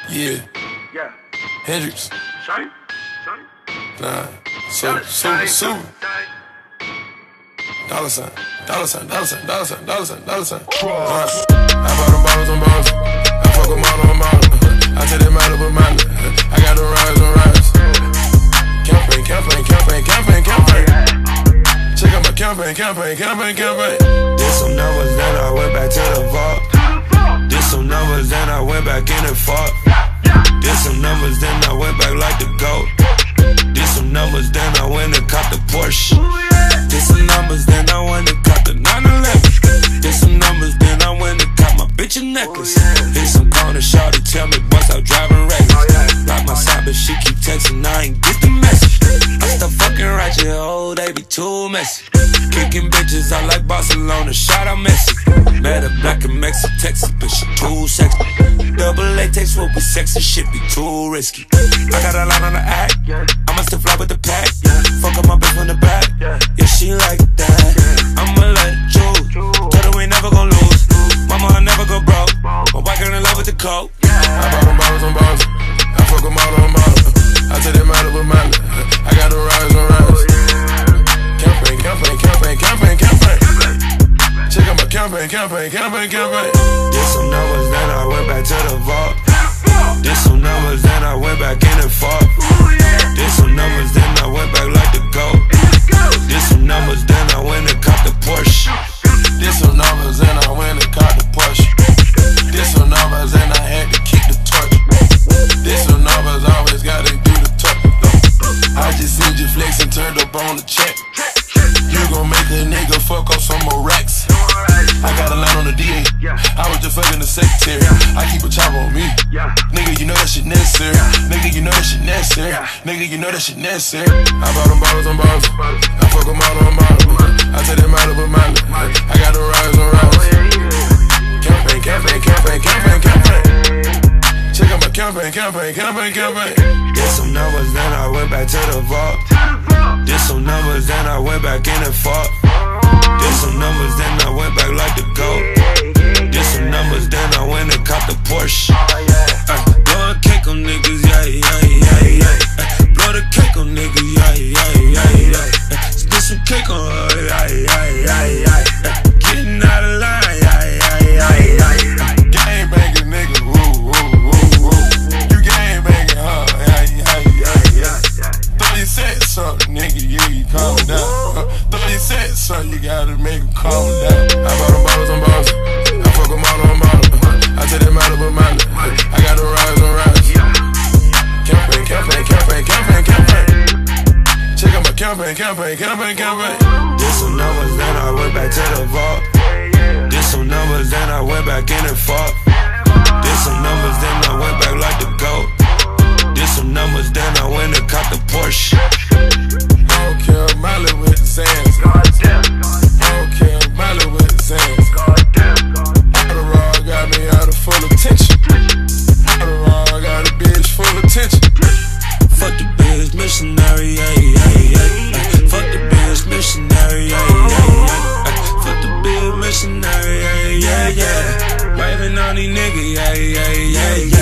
Yeah. Yeah. Hendrix. Shine. Nah. Super. Dollar sign. I bought them bottles on bottles. I fuck them all on model. I take them out of a mile. I got them rides on rides. Campaign. Check out my campaign. Did some numbers, then I went back to the vault. Did some numbers, then I went back in and fought. Did some numbers, then I went back like the GOAT. Did some numbers, then I went and caught the Porsche. Did some numbers, then I went and caught the 911. Did some numbers, then I went and caught my bitch a necklace. Hit some corner, shawty tell me once I'm driving reckless. Lock my side, but she keep texting, I ain't get the message. I still fucking ratchet, oh, they be too messy. Kicking bitches, I like Barcelona, shout out Messi. Met a black and Mexican Texas, but she too sexy. Double latex will be sexy, shit be too risky. I got a line on the act, I'ma still fly with the pack. Fuck up my bitch from the back, yeah, she like that. I'ma let it choose, told her we ain't never gon' lose. Mama, I never go broke, my wife girl in love with the coke. I bought them bottles on bottles, I fuck them all on model. I take them out of a mile, I got them rides on rides. Campaign. Check out my campaign. Did some numbers, then I went back to the vault. Did some numbers, then I went back in and fought. Did some numbers, then I went back like the GOAT. Did some numbers, then I went and caught the Porsche. Did some numbers, and I went and caught the Porsche. Did some numbers, and I had to keep the torch. Did some numbers, always gotta do the talk. I just seen you flex and turned up on the check. You gon' make a nigga fuck up some more racks. I got a line on the DA. I was just fucking the secretary. I keep a chopper on me. Nigga, you know that shit necessary. Nigga, you know that shit necessary. I bought them bottles on bottles. I fuck them all on model. I take them out of a mile. I got the rides on rides. Campaign. Check out my campaign. Did some numbers, then I went back to the vault. Did some numbers, then I went back in and fought. Did some numbers, then I went back like the GOAT. Did some numbers, then I went and caught the Porsche. Blow a cake on niggas, yeah. Blow the cake on niggas, yeah. Spit some cake on her, yeah. Getting out of line, yeah. Gang banging nigga, woo. You gang banging, huh? Yeah. Thought you said something, nigga, you calm down. Thought you said something, you gotta make him calm down. I bought them bottles on bottles, I fuck them all on model. I take them out of a mile, I got them rides on rides. Campaign. Check out my campaign. Did some numbers, then I went back to the vault. Did some numbers, then I went back in and fought. Did some numbers, then I went back like the GOAT. Did some numbers, then I went and caught the Porsche. I don't care, Miley with the sands. I don't care, Miley with the sands. Adderall got me out of full attention. Adderall got a bitch full attention. Fuck the bitch missionary, fuck the bitch missionary, fuck the bitch missionary, Waving on these niggas, yeah.